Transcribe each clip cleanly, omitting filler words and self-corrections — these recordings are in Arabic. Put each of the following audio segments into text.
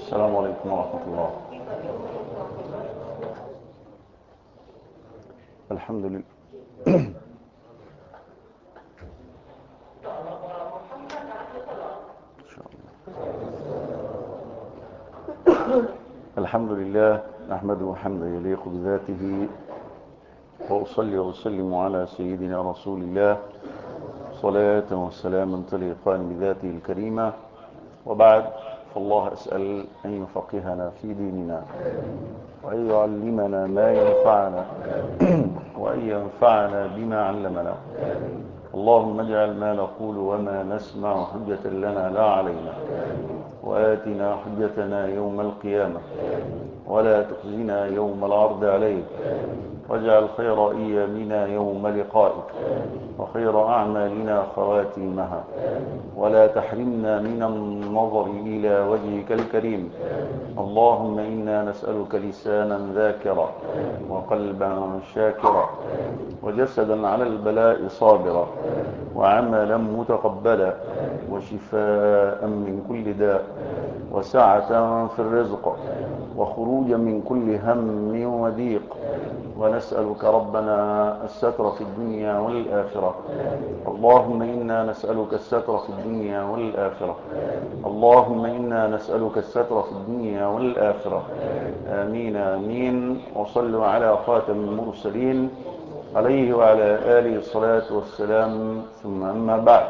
السلام عليكم ورحمة الله. الحمد لله. الحمد لله نحمده حمدا يليق بذاته، وأصلي وأسلم على سيدنا رسول الله صلاة وسلاما تليقان بذاته الكريمة، وبعد، فالله أسأل أن يفقهنا في ديننا وأن يعلمنا ما ينفعنا وأن ينفعنا بما علمنا. اللهم اجعل ما نقول وما نسمع حجة لنا لا علينا، وآتنا حجتنا يوم القيامة، ولا تخزنا يوم العرض عليك، واجعل خير أيامنا يوم لقائك، وخير أعمالنا خواتيمها، ولا تحرمنا من النظر إلى وجهك الكريم. اللهم إنا نسألك لسانا ذاكرا، وقلبا شاكرا، وجسدا على البلاء صابرا، وعملا متقبلا، وشفاء من كل داء، وسعة في الرزق، وخروجا من كل هم وضيق. ونسألك ربنا الستر في الدنيا والآخرة. اللهم إنا نسألك الستر في الدنيا والآخرة. اللهم إنا نسألك الستر في الدنيا والآخرة. آمين آمين. وصلوا على خاتم المرسلين عليه وعلى آله الصلاة والسلام، ثم أما بعد،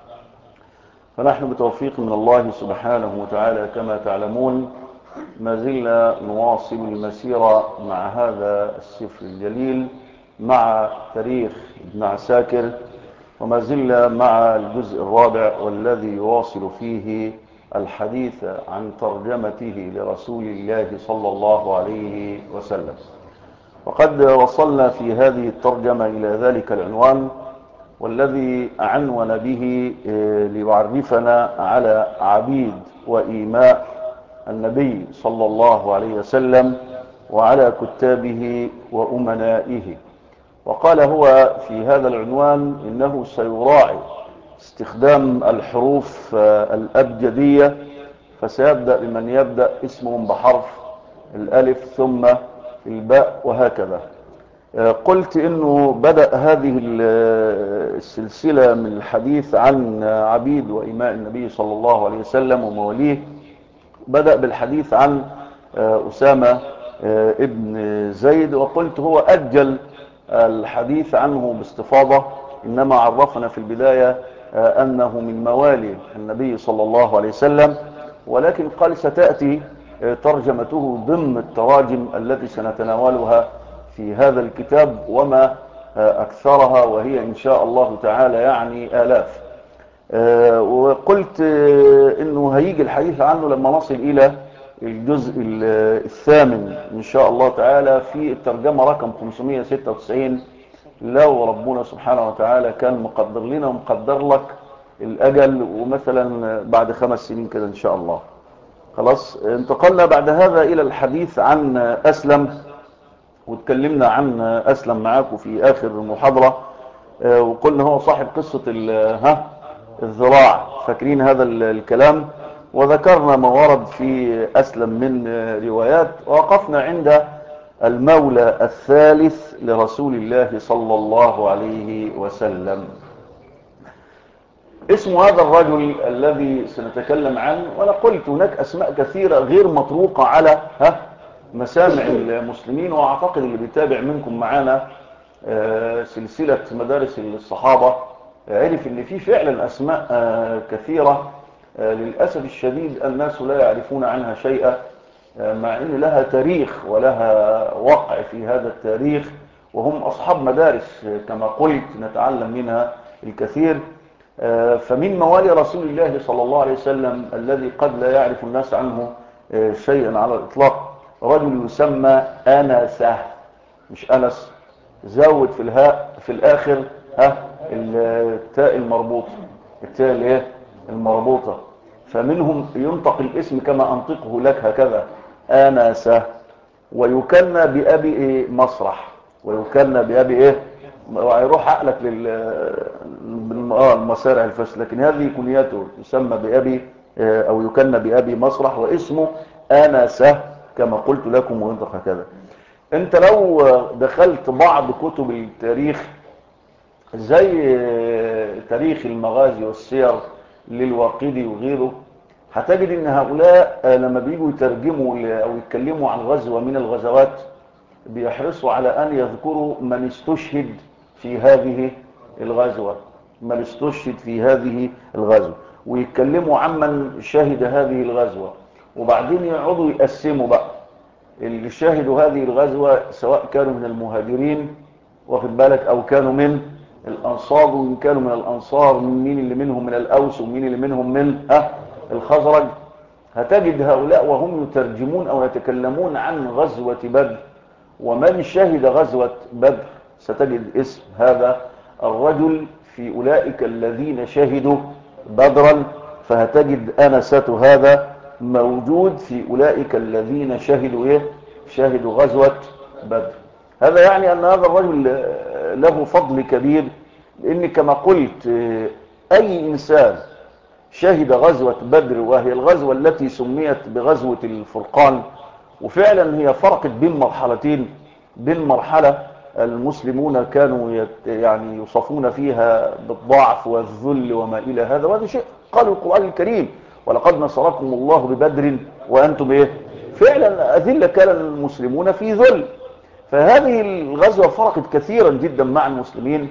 فنحن بتوفيق من الله سبحانه وتعالى كما تعلمون ما زلنا نواصل المسيرة مع هذا السفر الجليل، مع تاريخ ابن عساكر، وما زلنا مع الجزء الرابع والذي يواصل فيه الحديث عن ترجمته لرسول الله صلى الله عليه وسلم. وقد وصلنا في هذه الترجمة إلى ذلك العنوان والذي عنون به ليعرفنا على عبيد وإيماء النبي صلى الله عليه وسلم وعلى كتابه وأمنائه. وقال هو في هذا العنوان إنه سيراعي استخدام الحروف الأبجدية، فسيبدأ بمن يبدأ اسمهم بحرف الألف ثم الباء وهكذا. قلت إنه بدأ هذه السلسلة من الحديث عن عبيد وإماء النبي صلى الله عليه وسلم ومواليه، بدأ بالحديث عن أسامة ابن زيد، وقلت هو أجل الحديث عنه باستفاضة، إنما عرفنا في البداية أنه من موالي النبي صلى الله عليه وسلم، ولكن قال ستأتي ترجمته ضمن التراجم التي سنتناولها في هذا الكتاب، وما أكثرها، وهي إن شاء الله تعالى يعني آلاف. وقلت إنه هيجي الحديث عنه لما نصل إلى الجزء الثامن إن شاء الله تعالى في الترجمة رقم 596، لو ربنا سبحانه وتعالى كان مقدر لنا ومقدر لك الأجل، ومثلا بعد 5 سنين كده إن شاء الله. خلاص، انتقلنا بعد هذا إلى الحديث عن أسلم، واتكلمنا عن أسلم معاكم في آخر المحاضرة، وقلنا هو صاحب قصة الذراع، فاكرين هذا الكلام، وذكرنا ما ورد في أسلم من روايات، ووقفنا عند المولى الثالث لرسول الله صلى الله عليه وسلم. اسم هذا الرجل الذي سنتكلم عنه، وأنا قلت هناك أسماء كثيرة غير مطروقة على مسامع المسلمين، وأعتقد اللي بيتابع منكم معانا سلسلة مدارس الصحابة عرف ان في فعلا اسماء كثيرة للأسف الشديد الناس لا يعرفون عنها شيئا، مع ان لها تاريخ ولها وقع في هذا التاريخ، وهم اصحاب مدارس كما قلت نتعلم منها الكثير. فمن موالي رسول الله صلى الله عليه وسلم الذي قد لا يعرف الناس عنه شيئا على الاطلاق رجل يسمى أنسة، مش أنس، زود في الهاء في الآخر التاء المربوطة، التاء الايه المربوطة، فمنهم ينطق الاسم كما أنطقه لك هكذا أنسة، ويكنى بأبي إيه مسرح، ويكنى بأبي إيه، ويروح عقلك المسارع الفشل، لكن هذه كنيته، يسمى بأبي أو يكنى بأبي مسرح، واسمه أنس كما قلت لكم وينطق هكذا. انت لو دخلت بعض كتب التاريخ زي تاريخ المغازي والسير للواقدي وغيره، هتجد ان هؤلاء لما بيجوا يترجموا او يتكلموا عن غزوة من الغزوات بيحرصوا على ان يذكروا من استشهد في هذه الغزوة، من استشهد في هذه الغزوة، ويتكلموا عن من شهد هذه الغزوة، وبعدين يقعدوا يقسموا بقى اللي شاهدوا هذه الغزوة سواء كانوا من المهاجرين واخد بالك او كانوا من الانصار، وان كانوا من الانصار مين اللي منهم من الاوس ومين اللي منهم من الخزرج. هتجد هؤلاء وهم يترجمون او يتكلمون عن غزوة بدر ومن شهد غزوة بدر ستجد اسم هذا الرجل في اولئك الذين شهدوا بدرا، فهتجد أنسة هذا موجود في أولئك الذين شهدوا شهدوا غزوة بدر. هذا يعني أن هذا الرجل له فضل كبير، لأن كما قلت أي إنسان شهد غزوة بدر، وهي الغزوة التي سميت بغزوة الفرقان، وفعلا هي فرقت بين مرحلتين، بين مرحلة المسلمون كانوا يعني يوصفون فيها بالضعف والذل وما إلى هذا، وهذا شيء قال القرآن الكريم ولقد نصركم الله ببدر وأنتم فعلا أذلة كان المسلمون في ذل. فهذه الغزوة فرقت كثيرا جدا مع المسلمين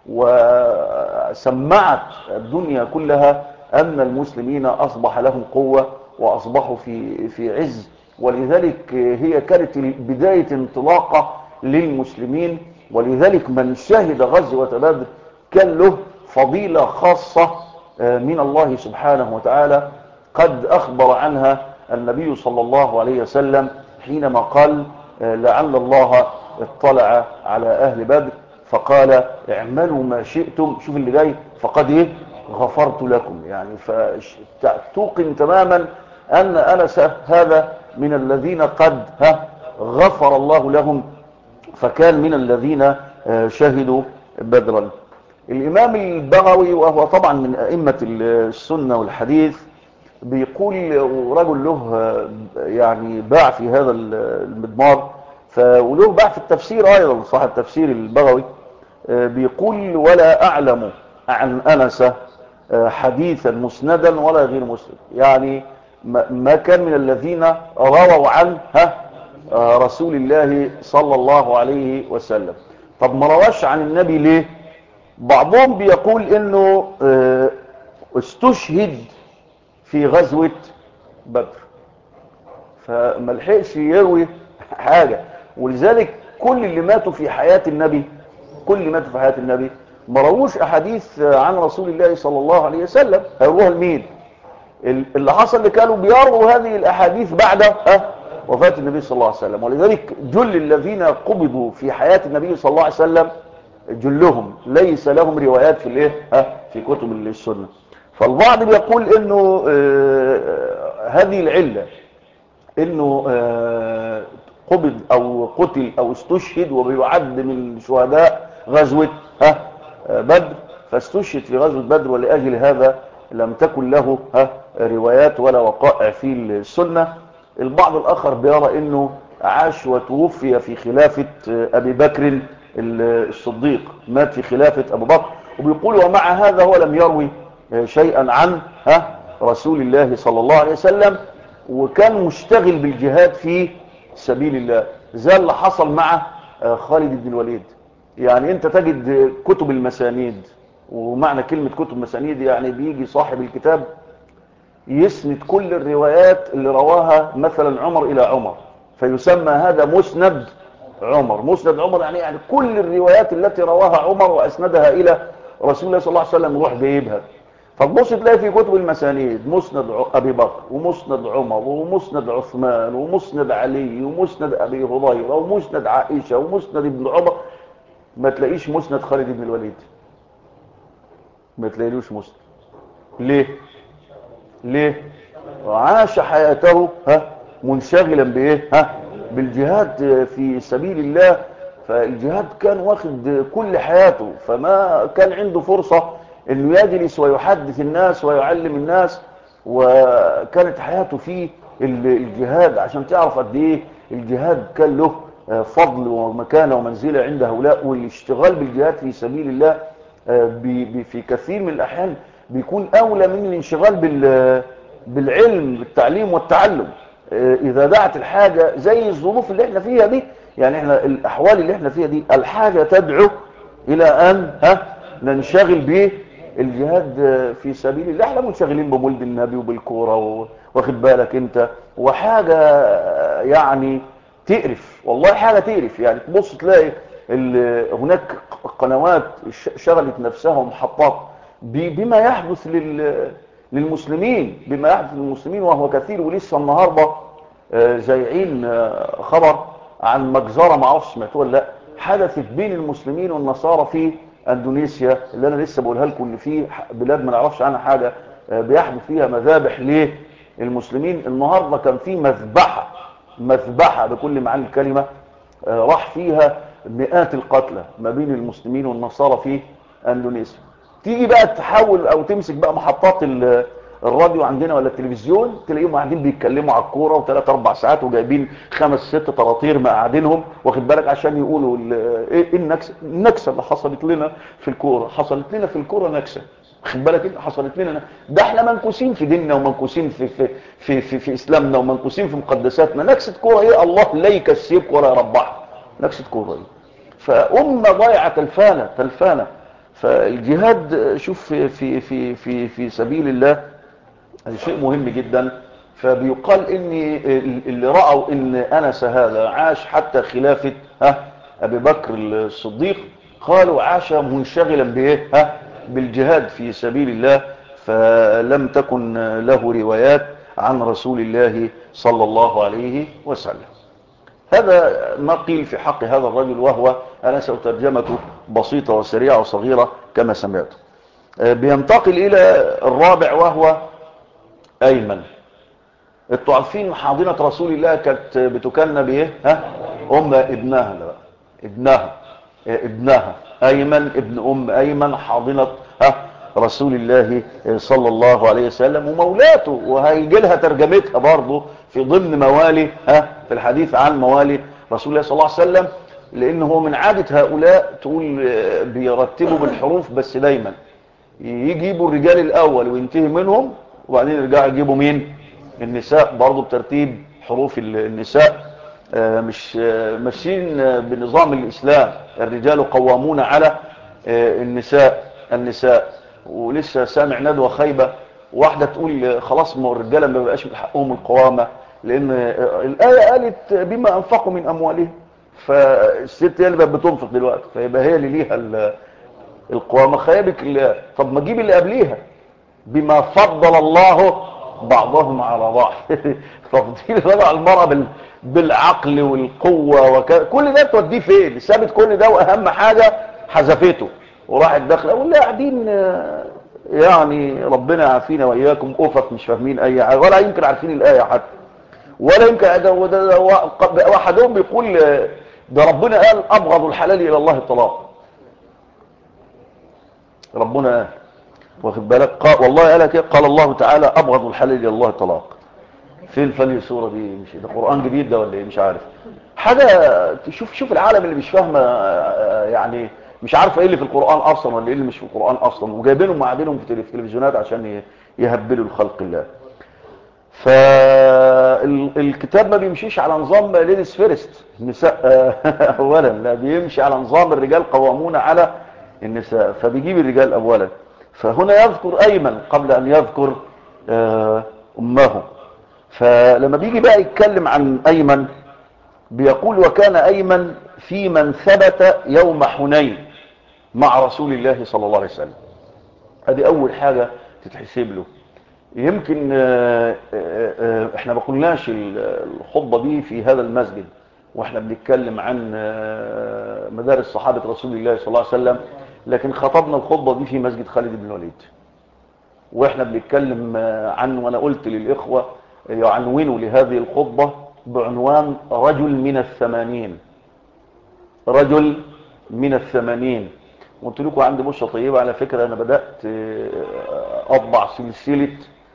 وسمعت الدنيا كلها أن المسلمين أصبح لهم قوة وأصبحوا في عز، ولذلك هي كانت بداية انطلاقة للمسلمين. ولذلك من شهد غزوة بدر كان له فضيلة خاصة من الله سبحانه وتعالى، قد أخبر عنها النبي صلى الله عليه وسلم حينما قال لعل الله اطلع على أهل بدر فقال اعملوا ما شئتم، شوف اللي جاي، فقد غفرت لكم. يعني فتوقن تماما أن أنس هذا من الذين قد غفر الله لهم، فكان من الذين شهدوا بدرا. الإمام البغوي وهو طبعا من أئمة السنة والحديث بيقول، رجل له يعني باع في هذا المضمار، وله باع في التفسير أيضا، صاحب تفسير البغوي، بيقول ولا أعلم عن أنس حديثا مسندا ولا غير مسند، يعني ما كان من الذين رووا عن رسول الله صلى الله عليه وسلم. طب ما رواش عن النبي ليه؟ بعضهم بيقول انه استشهد في غزوة بدر فما لحقش يروي حاجة، ولذلك كل اللي ماتوا في حياة النبي، كل اللي ماتوا في حياة النبي ما رووش احاديث عن رسول الله صلى الله عليه وسلم، هيروها لمين؟ اللي حصل اللي كانوا بيروا هذه الاحاديث بعد وفاة النبي صلى الله عليه وسلم. ولذلك جل الذين قبضوا في حياة النبي صلى الله عليه وسلم جلهم ليس لهم روايات في في كتب السنة. فالبعض بيقول انه هذه العلة انه قبض او قتل او استشهد وبيعد من شهداء غزوة بدر، فاستشهد في غزوة بدر ولأجل هذا لم تكن له روايات ولا وقائع في السنة. البعض الآخر بيرى انه عاش وتوفي في خلافة ابي بكر الصديق، مات في خلافة ابو بكر، وبيقول ومع هذا هو لم يروي شيئا عن رسول الله صلى الله عليه وسلم، وكان مشتغل بالجهاد في سبيل الله، زي اللي حصل مع خالد بن الوليد. يعني انت تجد كتب المسانيد، ومعنى كلمة كتب مسانيد يعني بيجي صاحب الكتاب يسند كل الروايات اللي رواها مثلا عمر الى عمر، فيسمى هذا مسند عمر. مسند عمر يعني كل الروايات التي رواها عمر واسندها الى رسول الله صلى الله عليه وسلم يروح جايبها. فتبص تلاقي في كتب المسانيد مسند ابي بكر ومسند عمر ومسند عثمان ومسند علي ومسند ابي هريره ومسند عائشه ومسند ابن عمر، ما تلاقيش مسند خالد بن الوليد، ما تلاقيلوش مسند. ليه عاش حياته منشغلا بايه بالجهاد في سبيل الله، فالجهاد كان واخد كل حياته، فما كان عنده فرصة انه يجلس ويحدث الناس ويعلم الناس. وكانت حياته في الجهاد. عشان تعرف قد ايه الجهاد كان له فضل ومكانه ومنزله عند هؤلاء. والاشتغال بالجهاد في سبيل الله في كثير من الاحيان بيكون اولى من الانشغال بالعلم، بالتعليم والتعلم. اذا دعت الحاجه زي الظروف اللي احنا فيها دي، يعني احنا الاحوال اللي احنا فيها دي، الحاجه تدعو الى ان ننشغل به الجهاد في سبيل الله. احنا منشغلين بمولد النبي وبالكوره واخد بالك انت، وحاجه يعني تقرف، والله حاجه تقرف. يعني تبص تلاقي هناك قنوات شغلت نفسها ومحطات بما يحدث للمسلمين، بما يحدث للمسلمين وهو كثير. ولسه النهارده زايعين خبر عن مجزره، ما اعرفش سمعتوه ولا لا، حدثت بين المسلمين والنصارى في اندونيسيا، اللي انا لسه بقولها لكم ان في بلاد ما نعرفش عنها حاجه بيحدث فيها مذابح للمسلمين. النهارده كان في مذبحه بكل معاني الكلمه، راح فيها مئات القتلى ما بين المسلمين والنصارى في اندونيسيا. تيجي بقى تحاول او تمسك بقى محطات الراديو عندنا ولا التلفزيون، تلاقيهم قاعدين بيتكلموا على الكوره وثلاث اربع ساعات وجايبين 5 6 طراطير مقعدينهم واخد بالك عشان يقولوا ايه النكسه اللي حصلت لنا في الكوره. حصلت لنا في الكوره نكسه، واخد بالك انت، حصلت لنا. ده احنا منكوسين في ديننا ومنكوسين في اسلامنا ومنكوسين في مقدساتنا. نكسه كوره ايه؟ الله لا يكسبك ولا يربحك. نكسه كوره ايه؟ فامه ضايعه تلفانه. فالجهاد شوف في سبيل الله شيء مهم جدا. فبيقال ان اللي رأوا ان انس هذا عاش حتى خلافة ابي بكر الصديق، قالوا عاش منشغلا بايه؟ بالجهاد في سبيل الله، فلم تكن له روايات عن رسول الله صلى الله عليه وسلم. هذا ما قيل في حق هذا الرجل، وهو انس، وترجمته بسيطة وسريعة وصغيرة كما سمعت. بينتقل الى الرابع وهو ايمن. انتوا عارفين حاضنة رسول الله كانت بتكنى بايه؟ ابنها. لا، ابنها ايمن ابن ايمن، حاضنة رسول الله صلى الله عليه وسلم ومولاته. وهيجي لها ترجمتها برضه في ضمن موالي في الحديث عن موالي رسول الله صلى الله عليه وسلم. لان هو من عادة هؤلاء تقول بيرتبوا بالحروف، بس دايما يجيبوا الرجال الاول وينتهي منهم، وبعدين يرجعوا يجيبوا مين؟ النساء، برضو بترتيب حروف النساء. مش ماشيين بنظام الاسلام. الرجال قوامون على النساء. ولسه سامع ندوة خيبة، واحدة تقول خلاص ما الرجاله ما بقاش من حقهم القوامة، لان الآية قالت بما انفقوا من اموالهم. فالست هي اللي بقت بتنفق دلوقتي، فيبقى هي اللي ليها القوامة. خيبك الله. طب ما تجيب اللي قبليها بما فضل الله بعضهم على بعض. تفضيل الرجل على المرأة بالعقل والقوة كل ده توديه فين؟ سابت كل ده واهم حاجة حذفته وراحت داخله. واللي قاعدين يعني ربنا يعافينا واياكم افق مش فاهمين اي حاجه، ولا يمكن عارفين الايه حتى، ولا يمكن. واحدهم بيقول ده ربنا قال ابغض الحلال الى الله الطلاق. ربنا قال، واخد بالك، والله قال كده، قال الله تعالى ابغض الحلال الى الله الطلاق. فين فلي الصوره دي؟ مش ده قران جديد ده ولا ايه؟ مش عارف حاجه. شوف العالم اللي مش فاهمه يعني مش عارفه ايه اللي في القران اصلا ولا ايه اللي مش في القران اصلا، وجايبينهم وقاعدينهم في التلفزيونات عشان يهبلوا الخلق الله. فالكتاب ما بيمشيش على نظام ليديز فيرست، النساء اولا، لا، بيمشي على نظام الرجال قوامون على النساء، فبيجيب الرجال اولا. فهنا يذكر ايمن قبل ان يذكر امه. فلما بيجي بقى يتكلم عن ايمن بيقول وكان ايمن في من ثبت يوم حنين مع رسول الله صلى الله عليه وسلم. هذه اول حاجة تتحسب له. يمكن احنا ما قلناش الخطبة دي في هذا المسجد واحنا بنتكلم عن مدارس صحابة رسول الله صلى الله عليه وسلم، لكن خطبنا الخطبة دي في مسجد خالد بن الوليد واحنا بنتكلم عن، وانا قلت للاخوة يعنونوا لهذه الخطبة بعنوان رجل من الثمانين. رجل من الثمانين. قلت لكم عندي بشرة طيبة على فكرة، انا بدأت اطبع سلسلة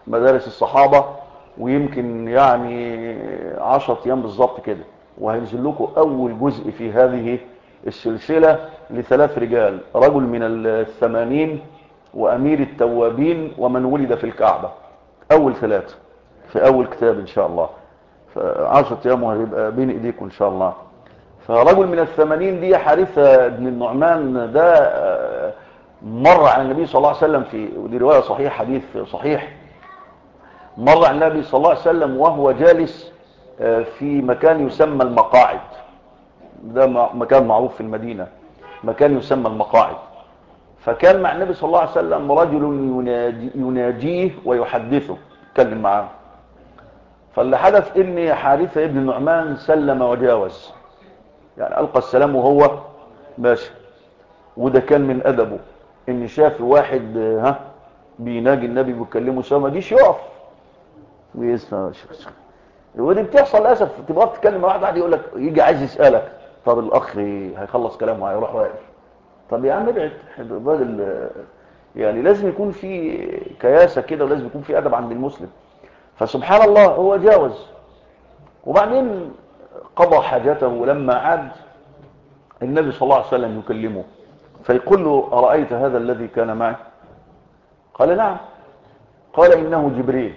مدارس الصحابة، ويمكن يعني 10 أيام بالظبط كده، وهينزل لكم أول جزء في هذه السلسلة ل3 رجال، رجل من ال80 وأمير التوابين ومن ولد في الكعبة. أول 3 في أول كتاب إن شاء الله، ف10 أيام وهيبقى بين إيديكم إن شاء الله. فرجل من ال80 دي حارثة بن النعمان، ده مر على النبي صلى الله عليه وسلم ودي رواية صحيح، حديث صحيح، مر على النبي صلى الله عليه وسلم وهو جالس في مكان يسمى المقاعد. ده مكان معروف في المدينة، مكان يسمى المقاعد. فكان مع النبي صلى الله عليه وسلم رجل يناجيه ويحدثه، يتكلم معاه. فاللي حدث ان حارثة ابن النعمان سلم وجاوز، يعني ألقى السلام وهو ماشي. وده كان من أدبه، ان شاف واحد بيناجي النبي بيكلمه سوا ما جيش يقف ويسمع. ودي بتحصل للاسف، تبغى تتكلم مع واحد يقول لك، يجي عايز يسالك، طب الاخ هيخلص كلامه وهيروح واقف، طب يا عم ابعد الراجل. يعني لازم يكون في كياسه كده، ولازم يكون في ادب عند المسلم. فسبحان الله هو جاوز، وبعدين قضى حاجته، ولما عاد النبي صلى الله عليه وسلم يكلمه فيقول له ارايت هذا الذي كان معي؟ قال نعم. قال انه جبريل،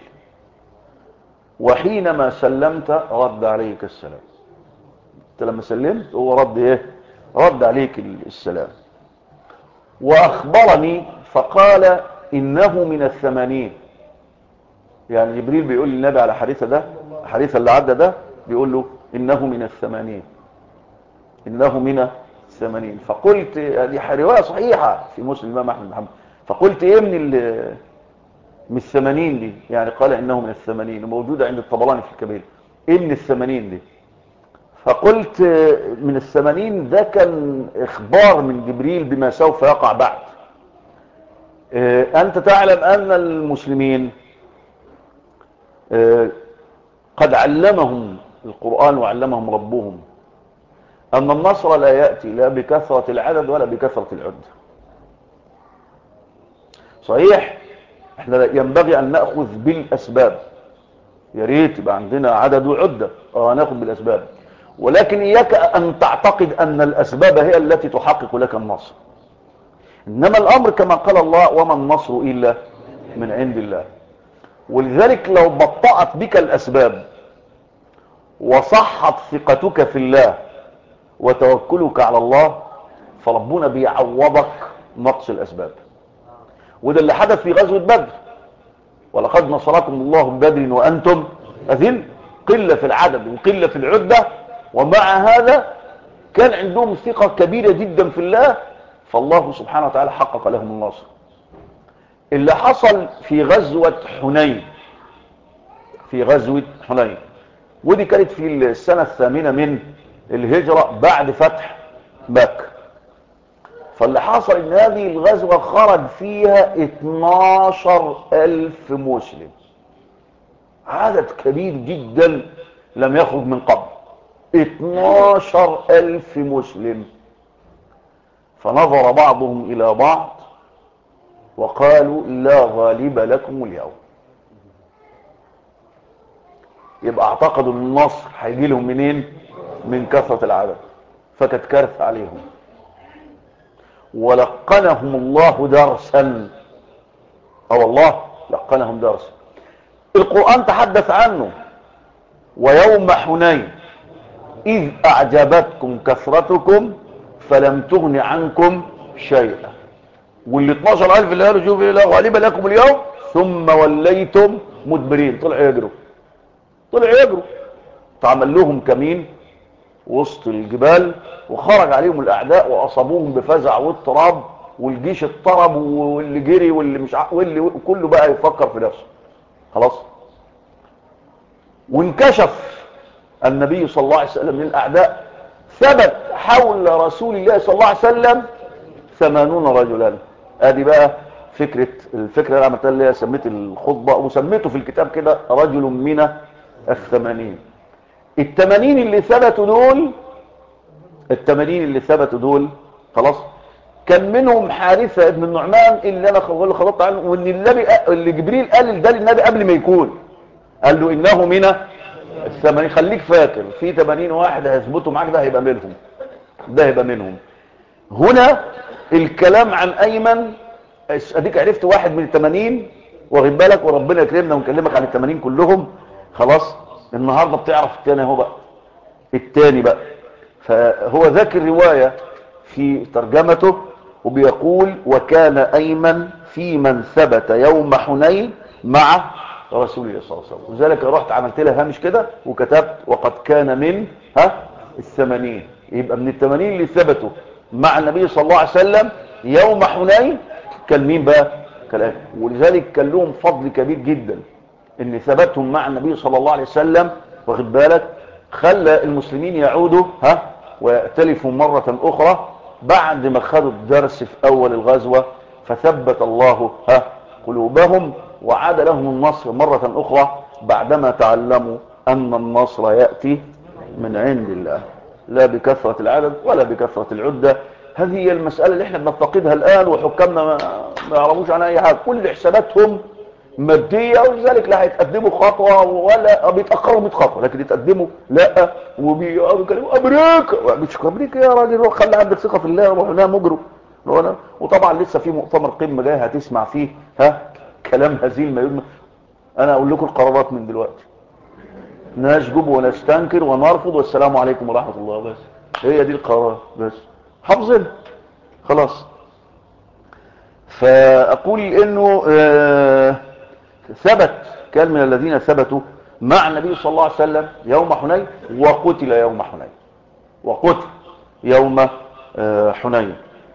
وحينما سلمت رد عليك السلام. انت لما سلمت هو رد ايه؟ رد عليك السلام. واخبرني فقال انه من ال80. يعني جبريل بيقول للنبي على حارثة ده، حارثة اللي عدى ده، بيقول له انه من ال80، انه من ال80. فقلت، هذه رواية صحيحة في مسلم الإمام أحمد بن حنبل، فقلت ايه من ال80 دي؟ يعني قال انه من ال80، وموجودة عند الطبراني في الكبير. ايه من ال80 دي؟ فقلت من ال80 ده كان اخبار من جبريل بما سوف يقع بعد. انت تعلم ان المسلمين قد علمهم القرآن وعلمهم ربهم ان النصر لا يأتي لا بكثرة العدد ولا بكثرة العدة. صحيح احنا ينبغي ان نأخذ بالاسباب، يا ريت يبقى عندنا عدد وعدة، ناخذ بالاسباب، ولكن اياك ان تعتقد ان الاسباب هي التي تحقق لك النصر. انما الامر كما قال الله، وما النصر الا من عند الله. ولذلك لو بطأت بك الاسباب وصحت ثقتك في الله وتوكلك على الله، فربنا بيعوضك نقص الاسباب. وده اللي حدث في غزوة بدر. ولقد نصركم الله ببدر وانتم اذل، قلة في العدد وقلة في العدة، ومع هذا كان عندهم ثقة كبيرة جدا في الله، فالله سبحانه وتعالى حقق لهم النصر. اللي حصل في غزوة حنين، في غزوة حنين، ودي كانت في السنة 8 من الهجرة بعد فتح مكة. فاللي حصل ان هذه الغزوة خرج فيها 12,000 مسلم، عدد كبير جدا لم يخرج من قبل. 12,000 مسلم. فنظر بعضهم الى بعض وقالوا لا غالب لكم اليوم. يبقى اعتقدوا ان النصر هيجي لهم منين؟ من كثرة العدد. فكانت كارثة عليهم، ولقنهم الله درسا. والله لقنهم درسا. القرآن تحدث عنه، ويوم حنين إذ أعجبتكم كثرتكم فلم تغن عنكم شيئا. واللي 12,000 اللي قالوا شوف لا غالب لكم اليوم ثم وليتم مدبرين، طلعوا يجروا. فعمل لهم كمين وسط الجبال، وخرج عليهم الاعداء واصابوهم بفزع واضطراب، والجيش اضطرب، واللي جري واللي مش واللي كله بقى يفكر في نفسه خلاص. وانكشف النبي صلى الله عليه وسلم للاعداء، ثبت حول رسول الله صلى الله عليه وسلم 80 رجلا. ادي بقى الفكره اللي عملتها، اللي سميت الخطبه وسميته في الكتاب كده رجل من ال80. ال80 اللي ثبتوا دول خلاص كان منهم حارثة ابن النعمان اللي انا خلطت عنه، وان اللي جبريل قال ده للنبي قبل ما يكون، قال له انه من ال80. خليك فاكر في 80 واحد هيثبتوا معاك، ده هيبقى منهم، ده هيبقى منهم. هنا الكلام عن ايمن، اديك عرفت واحد من ال80، واخد بالك، وربنا يكرمنا ونكلمك عن ال80 كلهم. خلاص النهارده بتعرف الثاني اهو بقى، الثاني بقى. فهو ذاكر روايه في ترجمته وبيقول: وكان ايمن في من ثبت يوم حنين مع رسول الله صلى الله عليه وسلم. لذلك رحت عملت لها هامش كده وكتبت: وقد كان من ال80. يبقى من ال80 اللي ثبتوا مع النبي صلى الله عليه وسلم يوم حنين كان مين بقى؟ كان. ولذلك كان لهم فضل كبير جدا ان ثبتهم مع النبي صلى الله عليه وسلم، واخد بالك، خلى المسلمين يعودوا ويأتلفوا مرة اخرى بعد ما خدوا الدرس في اول الغزوة، فثبت الله قلوبهم وعاد لهم النصر مرة اخرى بعدما تعلموا ان النصر يأتي من عند الله، لا بكثرة العدد ولا بكثرة العدة. هذه هي المسألة اللي احنا بنفتقدها الآن، وحكامنا ما يعرفوش عنها أي حاجة، كل حساباتهم مادية، ولذلك لا هيتقدموا خطوة ولا بيتأخروا 100 خطوة، لكن يتقدموا لا، وبيكلموا أمريكا. مش أمريكا يا راجل، روح خلي عندك ثقة في الله، روح هنا مجرم. وطبعا لسه في مؤتمر قمة جاي هتسمع فيه كلام هزيل ما يدمى. أنا أقول لكم القرارات من دلوقتي: نشجب ونستنكر ونرفض والسلام عليكم ورحمة الله، بس هي دي القرارات، بس حافظين خلاص. فأقول إنه ثبت، كان من الذين ثبتوا مع النبي صلى الله عليه وسلم يوم حنين، وقتل يوم حنين، وقتل يوم حنين.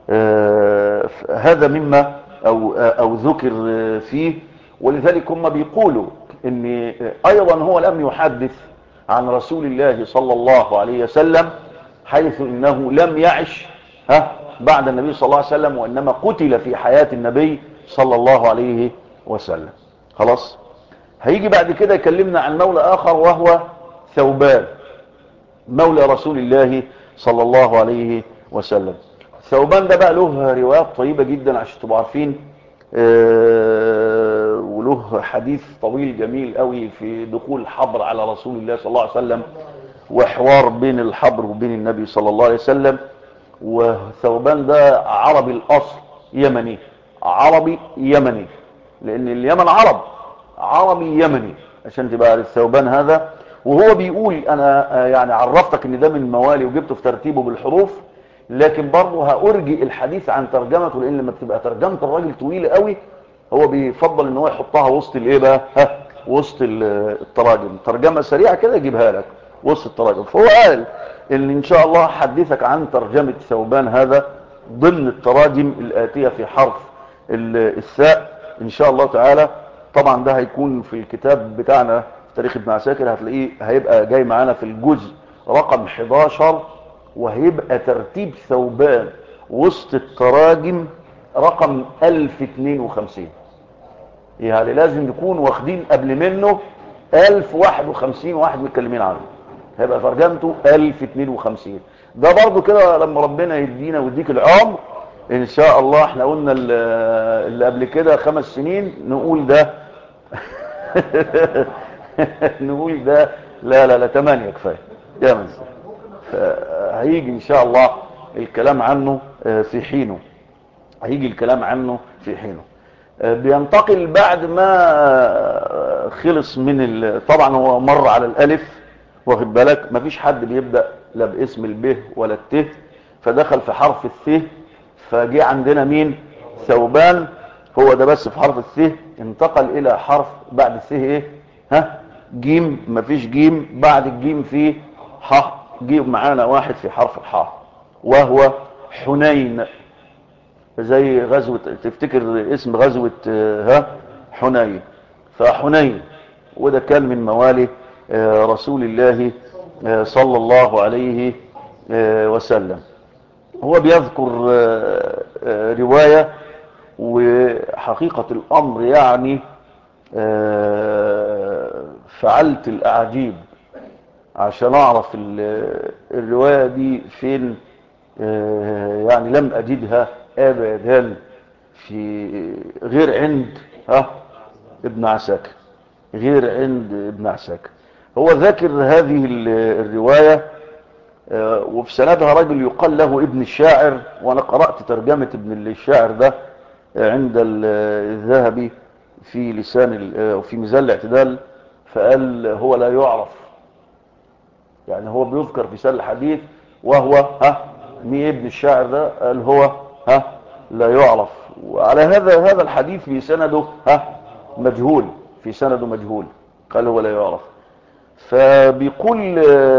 هذا مما أو ذكر فيه. ولذلك هم بيقولوا ان ايضا هو لم يحدث عن رسول الله صلى الله عليه وسلم، حيث انه لم يعش بعد النبي صلى الله عليه وسلم، وانما قتل في حياة النبي صلى الله عليه وسلم. خلاص. هيجي بعد كده يكلمنا عن مولى اخر وهو ثوبان، مولى رسول الله صلى الله عليه وسلم. ثوبان ده بقى له روايات طيبة جدا عشان تبقوا عارفين، وله حديث طويل جميل قوي في دخول الحبر على رسول الله صلى الله عليه وسلم، وحوار بين الحبر وبين النبي صلى الله عليه وسلم. وثوبان ده عربي الأصل، يمني، عربي يمني، لأن اليمن عربي يمني، عشان تبقى الثوبان هذا. وهو بيقول أنا يعني عرفتك ان ده من موالي وجبته في ترتيبه بالحروف، لكن برضه هأرجئ الحديث عن ترجمته، لان لما بتبقى ترجمة الراجل طويلة قوي هو بيفضل ان هو يحطها وسط الايه بقى، وسط التراجم. ترجمة سريعة كده يجيبها لك وسط التراجم. فهو قال ان شاء الله حدثك عن ترجمة ثوبان هذا ضمن التراجم الآتية في حرف الثاء ان شاء الله تعالى. طبعا ده هيكون في الكتاب بتاعنا تاريخ ابن عساكر، هتلاقيه هيبقى جاي معانا في الجزء رقم 11، وهيبقى ترتيب ثوبان وسط التراجم رقم 1052. يعني لازم نكون واخدين قبل منه 1051 واحد متكلمين عنه، هيبقى ترجمته 1052. ده برضو كده لما ربنا يدينا ويديك العمر ان شاء الله. احنا قلنا اللي قبل كده 5 سنين نقول ده نقول ده لا 8 كفايه يا منزل. هيجي ان شاء الله الكلام عنه في حينه، هيجي الكلام عنه في حينه. بينتقل بعد ما خلص من طبعا هو مر على الالف، واخد بالك، مفيش حد بيبدأ لا باسم الب ولا الت، فدخل في حرف الث، فجي عندنا مين؟ ثوبان، هو ده بس في حرف الث. انتقل الى حرف بعد الث ايه؟ جيم، مفيش جيم بعد الجيم في ح، جيب معانا واحد في حرف الحاء، وهو حنين. زي غزوة، تفتكر اسم غزوة حنين، فحنين. وده كان من موالي رسول الله صلى الله عليه وسلم. هو بيذكر رواية، وحقيقة الأمر يعني فعلت الأعجيب عشان أعرف الرواية دي فين. يعني لم أجدها ابدا في غير عند ابن عساكر، غير عند ابن عساكر. هو ذاكر هذه الرواية، وفي سندها رجل يقال له ابن الشاعر، وانا قرأت ترجمة ابن الشاعر ده عند الذهبي في لسان في ميزان الاعتدال، فقال هو لا يعرف، يعني هو بيذكر في سند الحديث وهو مين ابن الشاعر ده؟ قال هو لا يعرف. وعلى هذا الحديث في سنده مجهول، في سنده مجهول، قال هو لا يعرف. فبيقول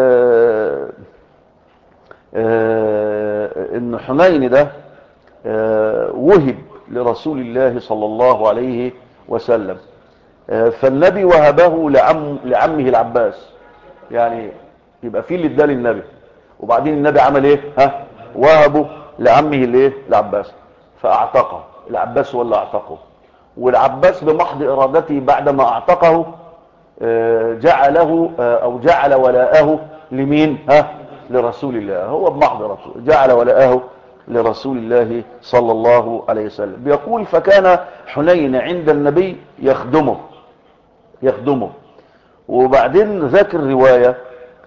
ان حنين ده وهب لرسول الله صلى الله عليه وسلم، فالنبي وهبه لعمه العباس، يعني يبقى فيه اللي اداه للنبي، وبعدين النبي عمل ايه؟ وهبه لعمه الايه؟ العباس، فاعتقه العباس، ولا اعتقه، والعباس بمحض ارادته بعدما اعتقه جعله او جعل ولاءه لمين؟ لرسول الله. هو بمحض ارادته جعل ولاءه لرسول الله صلى الله عليه وسلم. بيقول فكان حنين عند النبي يخدمه. وبعدين ذاكر رواية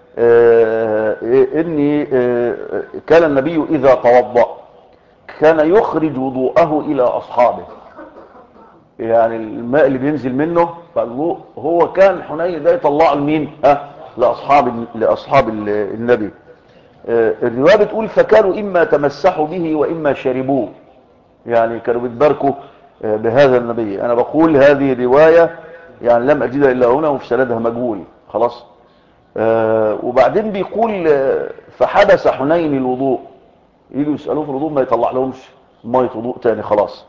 اني كان النبي اذا توضأ كان يخرج وضوءه الى اصحابه، يعني الماء اللي بينزل منه فالوضوء، هو كان حنين ده يطلعه لمين؟ لاصحاب النبي. الرواية بتقول فكانوا اما تمسحوا به واما شربوه، يعني كانوا بيتباركوا بهذا النبي. انا بقول هذه رواية يعني لم اجدها الا هنا، وفي سندها مجهول خلاص. وبعدين بيقول فحبس حنين الوضوء، يجوا يسألوه في الوضوء ما يطلع لهمش مية وضوء تاني خلاص.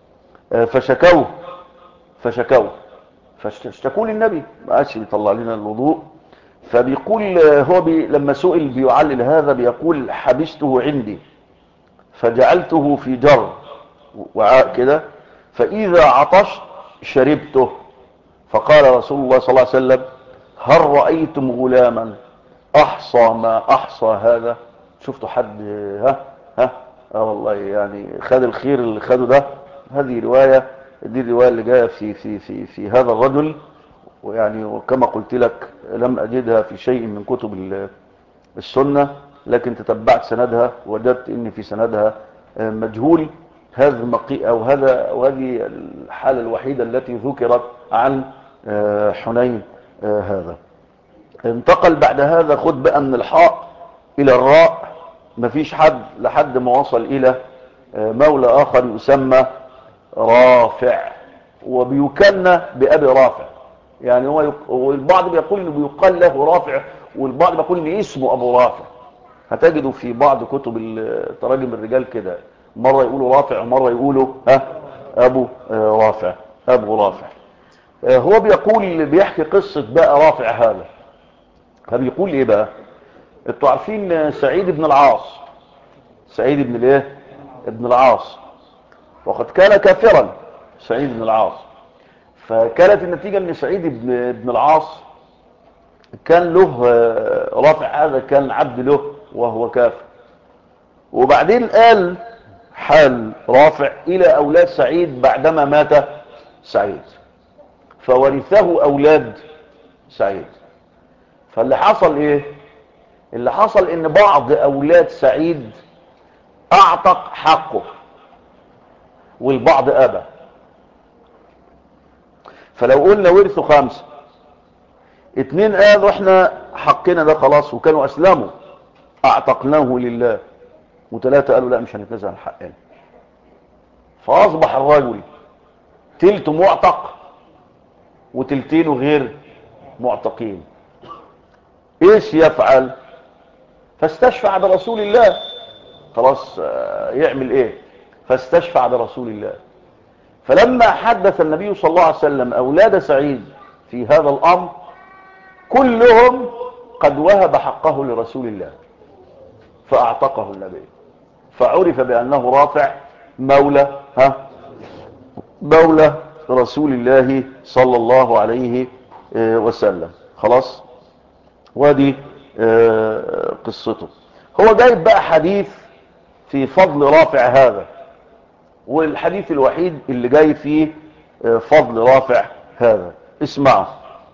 فاشتكوا للنبي، ما عادش بيطلع لنا الوضوء. فبيقول هو لما سئل بيعلل هذا بيقول حبسته عندي فجعلته في جر وعاء كده، فإذا عطشت شربته. فقال رسول الله صلى الله عليه وسلم هل رأيتم غلاما أحصى ما أحصى هذا؟ شفتوا حد والله يعني خد الخير اللي خده ده؟ هذه رواية، دي الرواية اللي جاية في هذا الرجل، ويعني وكما قلت لك لم أجدها في شيء من كتب السنة، لكن تتبعت سندها وجدت ان في سندها مجهول. وهذه الحالة الوحيدة التي ذكرت عن حنين هذا. انتقل بعد هذا، خد بقى من الحاء الى الراء، مفيش حد لحد ما وصل الى مولى اخر يسمى رافع، وبيكنى بأبي رافع. يعني والبعض بيقول انه بيقال له رافع، والبعض بيقول ان اسمه ابو رافع. هتجدوا في بعض كتب تراجم الرجال كده، مرة يقولوا رافع ومرة يقولوا ابو رافع، ابو رافع. هو بيحكي قصة بقى رافع هذا. فبيقول ايه بقى؟ انتوا عارفين سعيد بن العاص، سعيد بن الايه؟ ابن العاص، وقد كان كافرا سعيد بن العاص. فكانت النتيجة ان سعيد بن العاص كان له رافع هذا كان عبد له وهو كافر. وبعدين قال حال رافع الى اولاد سعيد بعدما مات سعيد، فورثه اولاد سعيد. فاللي حصل ايه؟ اللي حصل ان بعض اولاد سعيد اعتق حقه والبعض ابى. فلو قلنا ورثوا 5، 2 قالوا احنا حقنا ده خلاص وكانوا اسلموا اعتقناه لله، و3 قالوا لا مش هنتنازل عن حقنا. فاصبح الرجل تلته معتق وتلتينه غير معتقين. ايش يفعل؟ فاستشفع برسول الله، خلاص يعمل ايه؟ فاستشفع برسول الله. فلما حدث النبي صلى الله عليه وسلم اولاد سعيد في هذا الامر كلهم قد وهب حقه لرسول الله، فاعتقه النبي، فعرف بانه رافع مولى مولى رسول الله صلى الله عليه وسلم. خلاص، وادي قصته. هو جايب بقى حديث في فضل رافع هذا، والحديث الوحيد اللي جاي فيه فضل رافع هذا. اسمعوا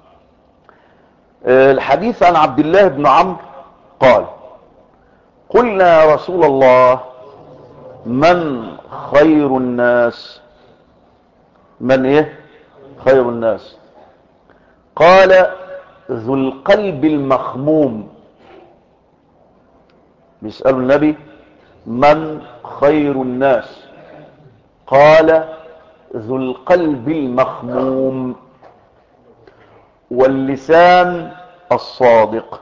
الحديث عن عبد الله بن عمرو قال: قلنا يا رسول الله من خير الناس؟ من ايه خير الناس؟ قال: ذو القلب المخموم. بيسألوا النبي من خير الناس؟ قال: ذو القلب المخموم واللسان الصادق.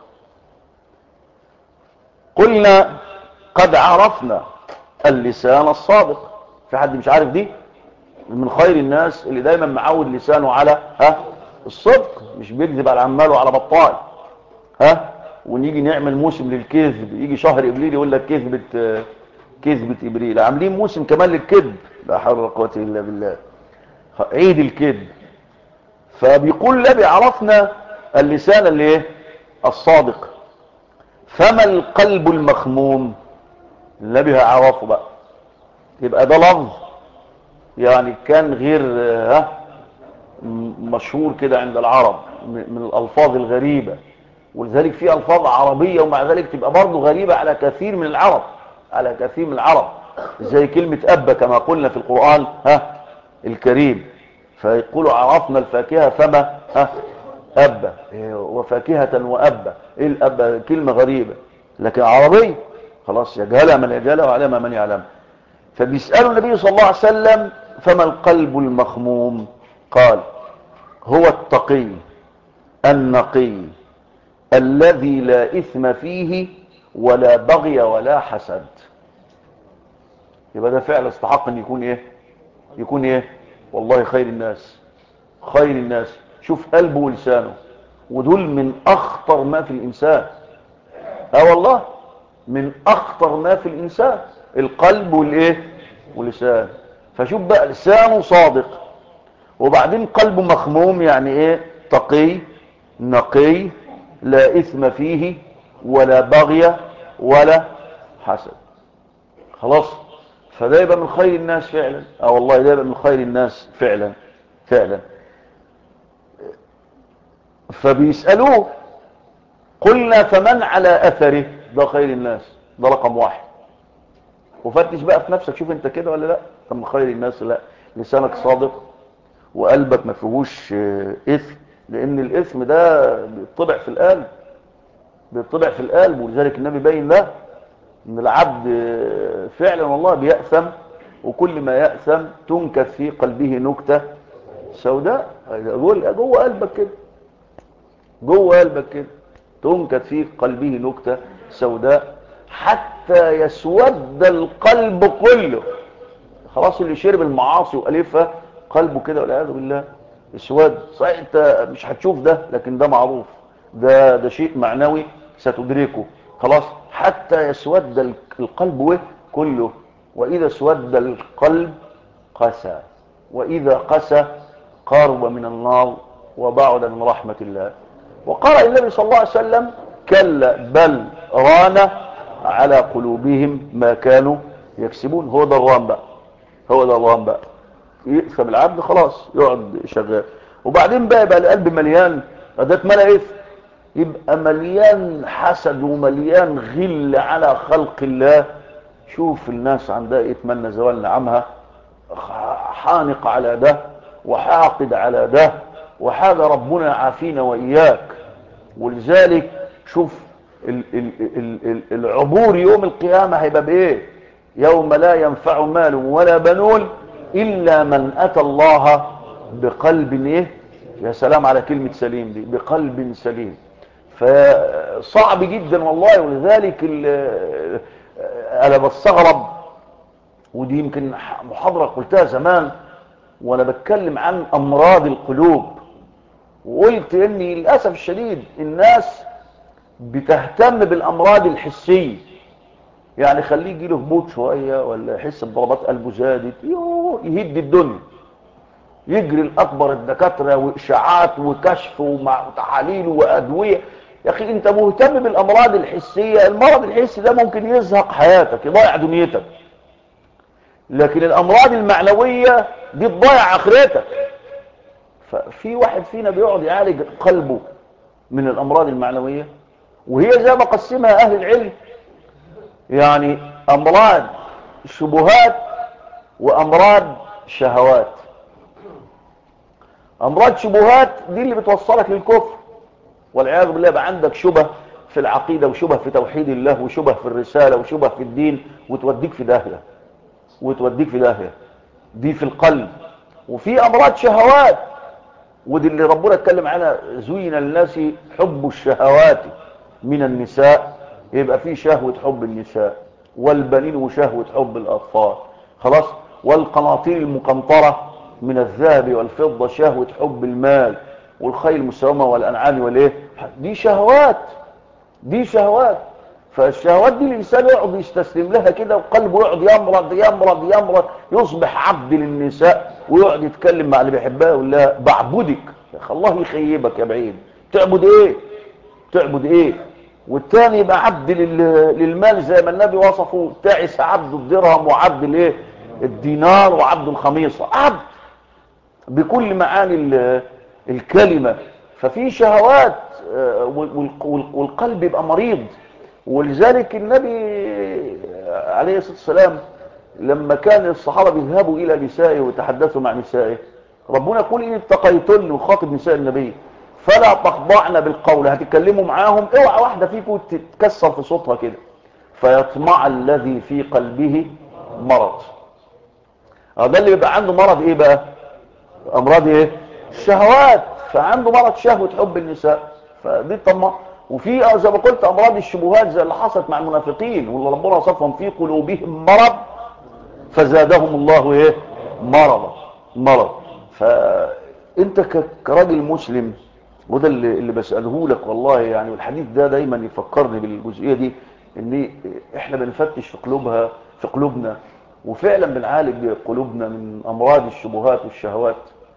قلنا قد عرفنا اللسان الصادق. في حد مش عارف دي؟ من خير الناس اللي دايما معود لسانه على الصدق، مش بيكذب على عماله وعلى بطال. ونيجي نعمل موسم للكذب، يجي شهر ابريل يقول لك كذبة ابريل. عاملين موسم كمان للكذب، لا حول ولا قوة الا بالله، عيد الكذب. فبيقول النبي عرفنا اللسان اللي ايه الصادق، فما القلب المخموم؟ النبي هيعرفه بقى. يبقى ده لفظ يعني كان غير مشهور كده عند العرب، من الالفاظ الغريبة. ولذلك في الفاظ عربية ومع ذلك تبقى برضه غريبة على كثير من العرب، زي كلمة أب كما قلنا في القرآن الكريم. فيقولوا عرفنا الفاكهة فما أب، وفاكهة وأب. ايه الأب؟ كلمة غريبة لكن عربية، خلاص يجهلها من يجهلها ويعلمها من يعلمها. فبيسألوا النبي صلى الله عليه وسلم فما القلب المخموم؟ قال: هو التقي النقي الذي لا إثم فيه ولا بغي ولا حسد. يبقى ده فعل استحق ان يكون ايه والله خير الناس. شوف قلبه ولسانه، ودول من اخطر ما في الانسان. والله من اخطر ما في الانسان القلب واللسان. فشوف بقى لسانه صادق، وبعدين قلبه مخموم، يعني ايه؟ تقي نقي لا اثم فيه ولا بغي ولا حسد. خلاص، فده يبقى من خير الناس فعلا. والله ده يبقى من خير الناس فعلا. فبيسألوه قلنا فمن على اثره؟ ده خير الناس، ده رقم واحد. وفتش بقى في نفسك، شوف انت كده ولا لا؟ انت من خير الناس؟ لا، لسانك صادق وقلبك ما فيهوش اثم، لان الاثم ده بيطبع في القلب. ولذلك النبي بين ده ان العبد فعلا والله بيأثم، وكل ما يأثم تنكث في قلبه نكتة سوداء. جوه قلبك كده تنكث في قلبه نكتة سوداء حتى يسود القلب كله. خلاص، اللي شرب المعاصي وألفها قلبه كده والعياذ بالله اسود. صحيح انت مش هتشوف ده، لكن ده معروف، ده شيء معنوي ستدركه. خلاص، حتى يسود القلب كله. وإذا اسود القلب قسى، وإذا قسى قارب من النار وبعد من رحمة الله. وقال النبي صلى الله عليه وسلم: كلا بل ران على قلوبهم ما كانوا يكسبون. هو ده الران بقى. يقسم العبد خلاص يقعد شغال. وبعدين بقى يبقى القلب مليان، ده اتملى يبقى مليان حسد ومليان غل على خلق الله. شوف الناس عندها يتمنى زوال نعمها، حانق على ده وحاقد على ده، وحاجة ربنا يعافينا وإياك. ولذلك شوف العبور يوم القيامة هيبقى بايه؟ يوم لا ينفع مال ولا بنون إلا من أتى الله بقلب يا سلام على كلمة سليم دي، بقلب سليم. فصعب جدا والله. ولذلك أنا بستغرب، ودي يمكن محاضرة قلتها زمان وأنا بتكلم عن أمراض القلوب، وقلت إني للأسف الشديد الناس بتهتم بالأمراض الحسية. يعني خليه يجيله هبوط شوية ولا يحس بضربات قلبه زادت، يهد الدنيا، يجري الأكبر الدكاترة وإشاعات وكشف وتحاليل وأدوية. يا أخي أنت مهتم بالأمراض الحسية. المرض الحسي ده ممكن يزهق حياتك، يضيع دنيتك. لكن الامراض المعنوية دي تضيع اخرتك. ففي واحد فينا بيقعد يعالج قلبه من الامراض المعنوية، وهي زي ما قسمها اهل العلم، يعني امراض شبهات وامراض شهوات. امراض شبهات دي اللي بتوصلك للكفر والعياذ بالله، يبقى عندك شبه في العقيدة وشبه في توحيد الله وشبه في الرسالة وشبه في الدين، وتوديك في داهية، وتوديك في داهية. دي في القلب. وفي امراض شهوات، ودي اللي ربنا اتكلم عنها، زين للناس حب الشهوات من النساء، يبقى في شهوة حب النساء، والبنين وشهوة حب الأطفال، خلاص، والقناطير المقنطرة من الذهب والفضة شهوة حب المال، والخيل المسومة والأنعام والإيه، دي شهوات، دي شهوات. فالشهوات دي الإنسان يقعد يستسلم لها كده، وقلبه يقعد يمرض يمرض يمرض، يصبح عبد للنساء، ويقعد يتكلم مع اللي بيحبها يقول لها بعبدك. يا أخي الله يخيبك يا بعيد، تعبد ايه؟ تعبد ايه؟ والتاني يبقى عبد للمال زي ما النبي وصفه، تعس عبد الدرهم وعبد الايه؟ الدينار وعبد الخميصة، عبد بكل معاني الكلمة. ففي شهوات، والقلب يبقى مريض. ولذلك النبي عليه الصلاة والسلام لما كان الصحابة بيذهبوا إلى نسائه ويتحدثوا مع نسائه، ربنا يقول إن اتقيتن، وخاطب نساء النبي، فلا تخضعن بالقول. هتتكلموا معاهم اوعى واحدة فيكم تتكسر في صوتها كده، فيطمع الذي في قلبه مرض. ده اللي يبقى عنده مرض ايه بقى؟ امراض ايه؟ الشهوات. فعنده مرض شهوة حب النساء، فدي طمع. وفي زي ما قلت امراض الشبهات زي اللي حصلت مع المنافقين، واللي ربنا وصفهم في قلوبهم مرض فزادهم الله ايه؟ مرضا. مرض. فانت كراجل مسلم، وده اللي بسأله لك والله يعني، والحديث ده دايما يفكرني بالجزئية دي، ان احنا بنفتش في قلوبنا، وفعلا بنعالج قلوبنا من امراض الشبهات والشهوات.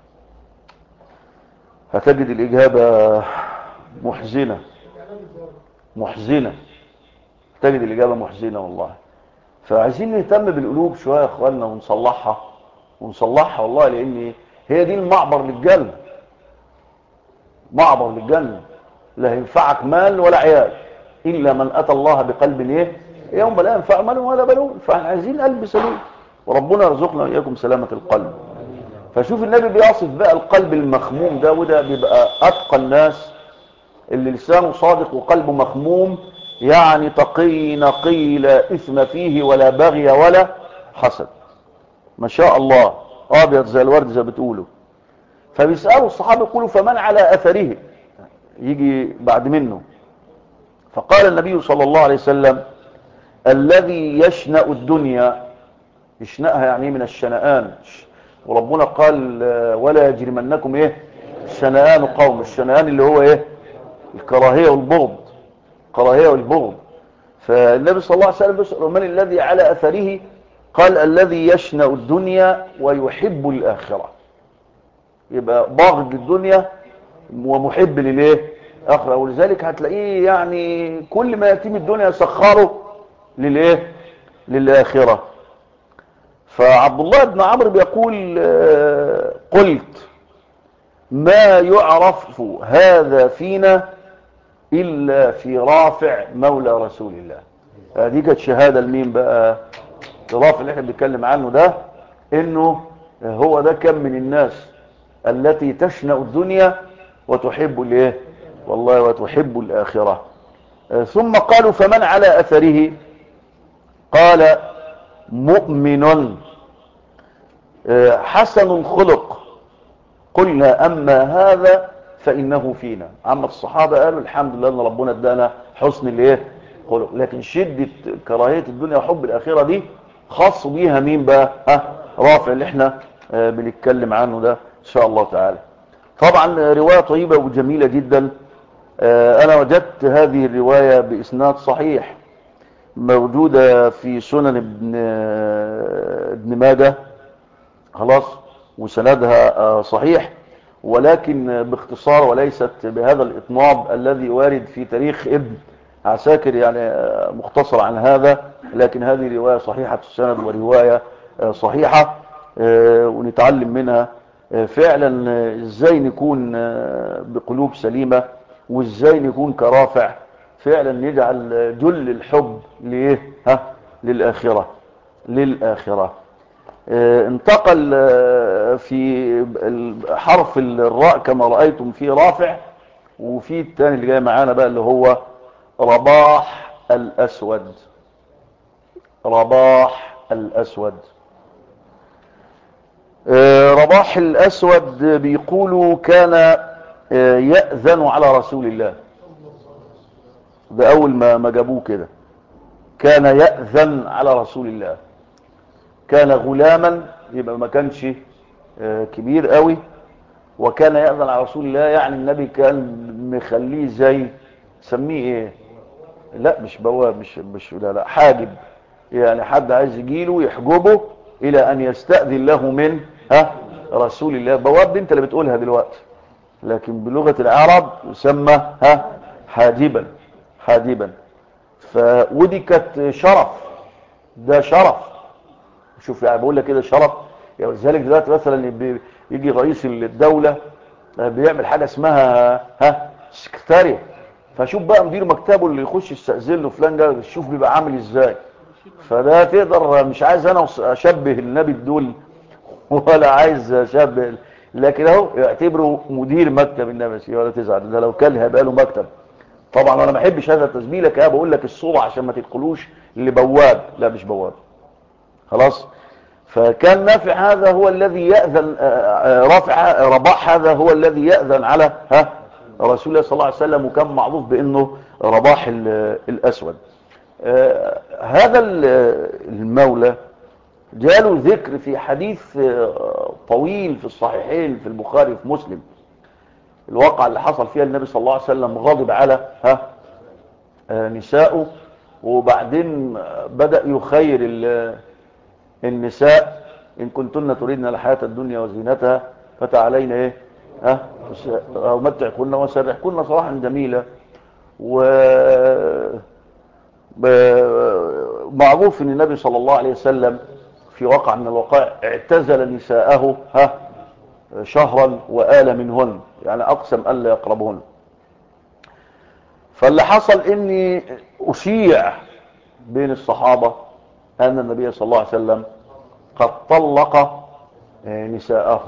هتجد الاجابة محزنة، محزنة، تجد الاجابة محزنة والله. فعايزين نهتم بالقلوب شوية يا اخواننا، ونصلحها، ونصلحها والله، لان هي دي المعبر للجنة، معبر للجنة. لا ينفعك مال ولا عيال الا من اتى الله بقلب ايه؟ يوم لا ينفع مال ولا بنون. فاحنا عايزين قلب سليم، وربنا يرزقنا واياكم سلامة القلب. فشوف النبي بيصف بقى القلب المخموم ده، وده بيبقى اتقى الناس، اللي لسانه صادق وقلبه مخموم، يعني تقي نقي لا اثم فيه ولا بغي ولا حسد، ما شاء الله، ابيض زي الورد زي بتقولوا. فبيسالوا الصحابه يقولوا فمن على اثره، يجي بعد منه. فقال النبي صلى الله عليه وسلم الذي يشنأ الدنيا، يشنأها يعني من الشنآن، وربنا قال ولا يجرمنكم ايه؟ شنآن قوم. الشنآن اللي هو ايه؟ الكراهية والبغض، الكراهية والبغض. فالنبي صلى الله عليه وسلم بيسأل من الذي على أثره؟ قال الذي يشنأ الدنيا ويحب الآخرة. يبقى باغض للدنيا ومحب للايه؟ آخرة. ولذلك هتلاقيه يعني كل ما يتم الدنيا يسخره للايه؟ للآخرة. فعبد الله بن عمرو بيقول قلت ما يعرف هذا فينا إلا في رافع مولى رسول الله. هذه كانت شهادة لمين بقى؟ رافع اللي احنا بنتكلم عنه ده، انه هو ده كم من الناس التي تشنأ الدنيا وتحب الايه؟ والله وتحب الآخرة. ثم قالوا فمن على أثره؟ قال مؤمن حسن الخلق. قلنا أما هذا فإنه فينا. عم الصحابة قالوا الحمد لله أن ربنا ادانا حسن الايه؟ خلق. لكن شدة كراهية الدنيا وحب الآخرة دي خاص بيها مين بقى؟ رافع اللي احنا بنتكلم عنه ده إن شاء الله تعالى. طبعا رواية طيبة وجميلة جدا. أنا وجدت هذه الرواية بإسناد صحيح، موجودة في سنن ابن ماجه، خلاص، وسندها صحيح، ولكن باختصار وليست بهذا الإطناب الذي وارد في تاريخ ابن عساكر، يعني مختصر عن هذا. لكن هذه رواية صحيحة السند ورواية صحيحة ونتعلم منها فعلا ازاي نكون بقلوب سليمة، وازاي نكون كرافع فعلا نجعل جل الحب لإيه للآخرة. انتقل في حرف الراء كما رأيتم في رافع، وفي الثاني اللي جاي معانا بقى اللي هو رباح الأسود. رباح الأسود. رباح الأسود بيقولوا كان يأذن على رسول الله. ده أول ما جابوه كده كان يأذن على رسول الله. كان غلاما، يبقى ما كانش كبير قوي، وكان يأذن على رسول الله، يعني النبي كان مخليه زي سميه ايه، لا مش بواب، مش لا حاجب، يعني حد عايز يجيله يحجبه الى ان يستأذن له من رسول الله. بواب دي انت اللي بتقولها دلوقتي، لكن بلغة العرب يسمى حاجبا. حاجبا. ودي كانت شرف، ده شرف. شوف يعني بقول لك كده شرف. يعني لذلك دلوقتي مثلا يجي رئيس الدولة بيعمل حاجة اسمها سكرتارية، فشوف بقى مدير مكتبه اللي يخش يستأذن له فلان ده، شوف بيبقى عامل ازاي. فده تقدر، مش عايز انا اشبه النبي بدول ولا عايز اشبه، لكن اهو يعتبره مدير مكتب النبي، ولا تزعل ده لو كان هيبقى له مكتب. طبعا انا ما بحبش هذا التسميه، لك انا بقول لك الصوره عشان ما تدخلوش لبواب، لا مش بواب خلاص. فكان نافع هذا هو الذي يأذن، رباح هذا هو الذي يأذن على رسول الله صلى الله عليه وسلم، وكان معروف بانه رباح الاسود. هذا المولى جاله ذكر في حديث طويل في الصحيحين في البخاري وفي مسلم، الواقع اللي حصل فيها النبي صلى الله عليه وسلم غاضب على نسائه، وبعدين بدأ يخير النساء: إن كنتن تريدن الحياة الدنيا وزينتها فتعالين إيه أمتعكن وسرحكن صراحا جميلة. ومعروف أن النبي صلى الله عليه وسلم في واقع من الوقائع اعتزل نساءه شهرا وآل منهن، يعني أقسم ألا يقربهن. فاللي حصل إني أشيع بين الصحابة أن النبي صلى الله عليه وسلم قد طلق نساءه.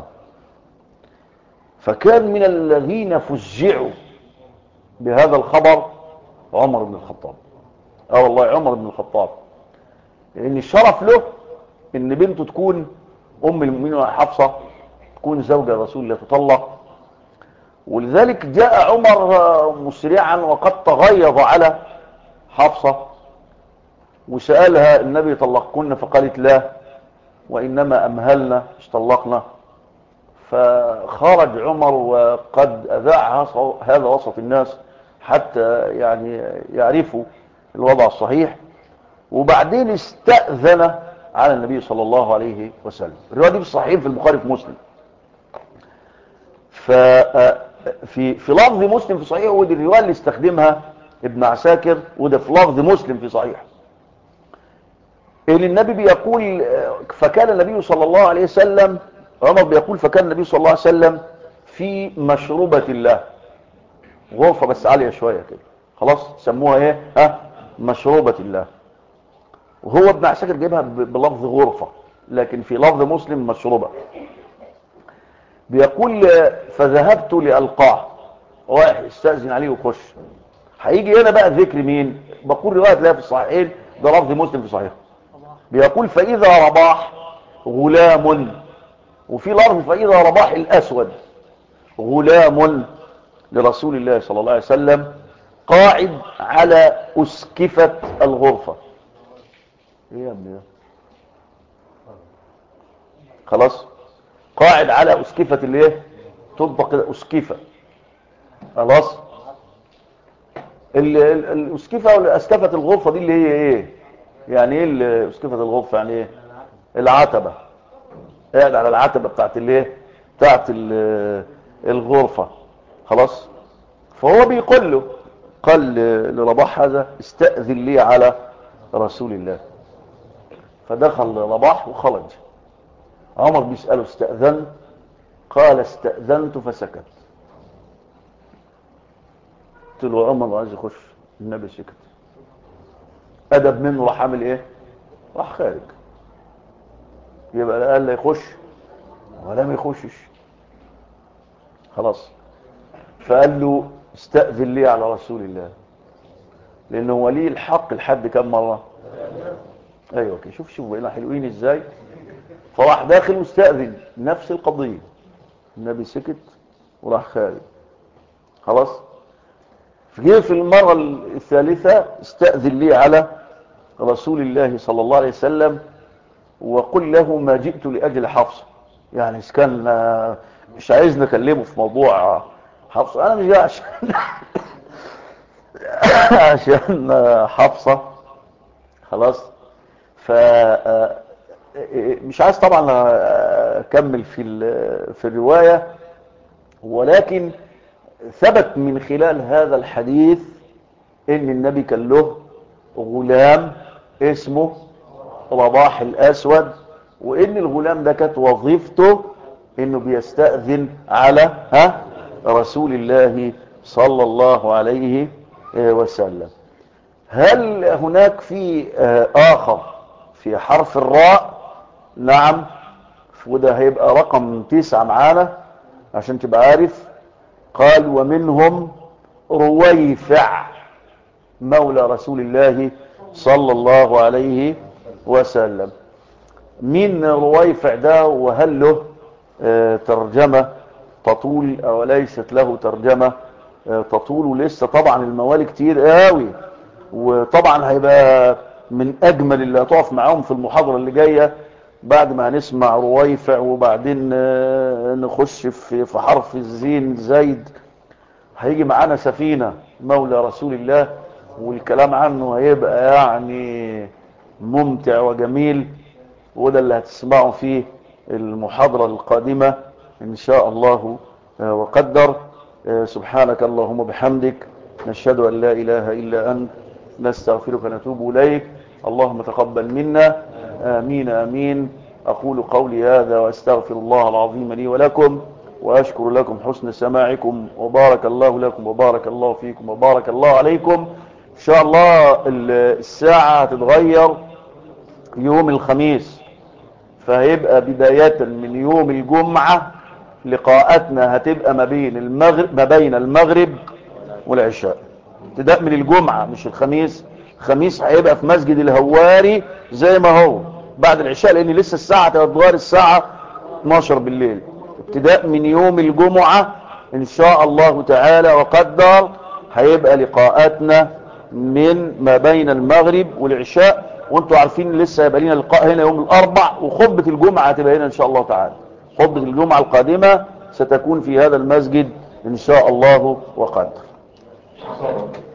فكان من الذين فزعوا بهذا الخبر عمر بن الخطاب. والله عمر بن الخطاب، لأن الشرف له إن بنته تكون أم المؤمنين حفصة، تكون زوجة رسول الله تطلق. ولذلك جاء عمر مسرعا وقد تغيظ على حفصة وسألها: النبي طلقكن؟ فقالت: لا، وإنما أمهلنا، مش طلقنا. فخرج عمر وقد أذاع هذا وسط الناس حتى يعني يعرفوا الوضع الصحيح، وبعدين استأذن على النبي صلى الله عليه وسلم. الرواية دي في الصحيحين في البخاري في مسلم. في لفظ مسلم في صحيح، ودي الرواية اللي استخدمها ابن عساكر، وده في لفظ مسلم في صحيح، اللي النبي بيقول: فكان النبي صلى الله عليه وسلم، عمر بيقول: فكان النبي صلى الله عليه وسلم في مشروبة الله، غرفة بس عالية شوية كده، خلاص سموها ايه مشروبة الله. وهو ابن عساكر جايبها بلفظ غرفة، لكن في لفظ مسلم مشروبة. بيقول: فذهبت لألقاه، رايح يستأذن عليه ويخش. هيجي هنا بقى ذكر مين؟ بقول رواية لا في الصحيحين، ده لفظ مسلم في صحيح. بيقول: فإذا رباح غلام، وفي لفظ فإذا رباح الأسود غلام لرسول الله صلى الله عليه وسلم قاعد على أسكفة الغرفة. ايه يا ابني ده؟ خلاص، قاعد على أسكفة الايه، تطبق كده أسكفة، خلاص. الأسكفة ولا أسكفة الغرفة دي اللي هي ايه؟ يعني ايه أسكفة الغرفة؟ يعني ايه؟ العتبة. قاعد على العتبة بتاعت الايه، بتاعت الغرفة، خلاص. فهو بيقول له، قال لرباح هذا: استأذن لي على رسول الله. فدخل رباح وخرج. عمر بيسأله استأذنت؟ قال استأذنت فسكت. قلت له عمر عايز يخش، النبي سكت. أدب منه راح عامل ايه؟ راح خارج. يبقى لا قال لا يخش ولا ما يخشش، خلاص. فقال له استأذن لي على رسول الله، لأنه ولي الحق لحد كم مرة؟ ايوه كده. شوف بقينا حلوين ازاي. فراح داخل مستأذن، نفس القضية. النبي سكت وراح خارج، خلاص. فجي في المرة الثالثة استأذن لي على رسول الله صلى الله عليه وسلم، وقل له ما جئت لأجل حفصة. يعني كان مش عايز نكلمه في موضوع حفصة، انا مش جاي عشان عشان حفصة، خلاص. ف مش عايز طبعا اكمل في الرواية، ولكن ثبت من خلال هذا الحديث ان النبي كان له غلام اسمه رباح الاسود، وان الغلام ده كانت وظيفته انه بيستأذن على رسول الله صلى الله عليه وسلم. هل هناك في اخر في حرف الراء؟ نعم، وده هيبقى رقم 9 معانا عشان تبقى عارف. قال ومنهم رويفع مولى رسول الله صلى الله عليه وسلم. مين رويفع ده؟ وهل له ترجمة تطول او ليست له ترجمة تطول؟ ولسه طبعا الموالي كتير قوي، وطبعا هيبقى من اجمل اللي هتقف معاهم في المحاضرة اللي جاية بعد ما هنسمع رويفع، وبعدين نخش في حرف الزين زيد. هيجي معانا سفينة مولى رسول الله، والكلام عنه هيبقى يعني ممتع وجميل، وده اللي هتسمعوا فيه المحاضرة القادمة إن شاء الله وقدر. سبحانك اللهم بحمدك، نشهد أن لا إله إلا أنت، نستغفرك ونتوب إليك. اللهم تقبل منا، آمين آمين. أقول قولي هذا وأستغفر الله العظيم لي ولكم، وأشكر لكم حسن سماعكم، وبارك الله لكم وبارك الله فيكم وبارك الله عليكم. إن شاء الله الساعة هتتغير يوم الخميس، فهيبقى بداية من يوم الجمعة لقاءاتنا هتبقى ما بين المغرب والعشاء. ابتداء من الجمعة مش الخميس. الخميس هيبقى في مسجد الهواري زي ما هو بعد العشاء، لان لسه الساعة هتتغير الساعة 12 بالليل. ابتداء من يوم الجمعة ان شاء الله تعالى وقدر هيبقى لقاءاتنا من ما بين المغرب والعشاء. وانتوا عارفين لسه هيبقى لنا لقاء هنا يوم الاربع، وخطبة الجمعة هتبقى هنا ان شاء الله تعالى. خطبة الجمعة القادمة ستكون في هذا المسجد ان شاء الله وقدر.